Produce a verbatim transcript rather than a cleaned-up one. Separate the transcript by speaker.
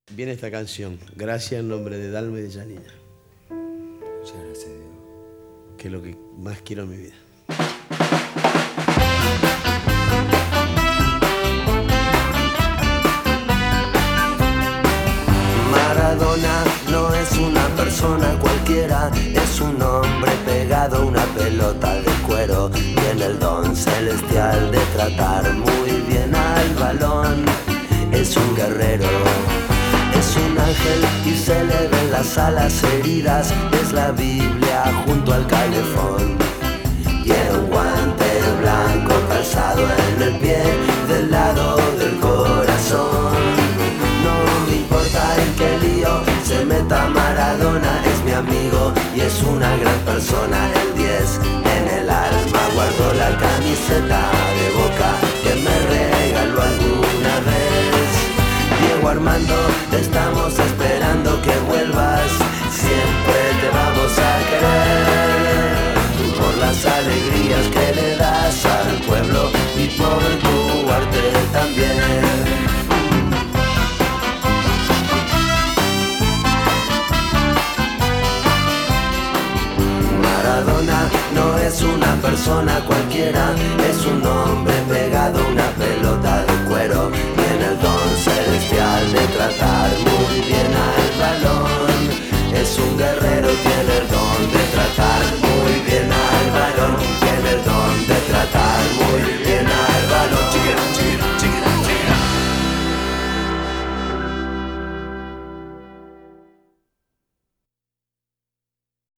Speaker 1: viene esta canción. Gracias en nombre de Dalma y de Janina.
Speaker 2: Muchas gracias, Diego.
Speaker 1: Que es lo que más quiero en mi vida.
Speaker 3: Maradona no es una persona cualquiera, es un hombre pegado a una pelota de cuero. Tiene el don celestial de tratar muy bien al balón. Es un guerrero, es un ángel y se le ven las alas heridas. Es la Biblia junto al calefón. Tiene un guante blanco calzado en el pie del lado del corazón. No me importa en qué lío se meta Maradona, es mi amigo y es una gran persona. El diez en el alma, guardo la camiseta de Boca que me regaló alguna vez. Diego Armando, te estamos esperando que vuelvas, siempre te vamos a querer, por las alegrías que le das al pueblo y por tu arte también. Maradona no es una persona cualquiera, es un hombre pegado a una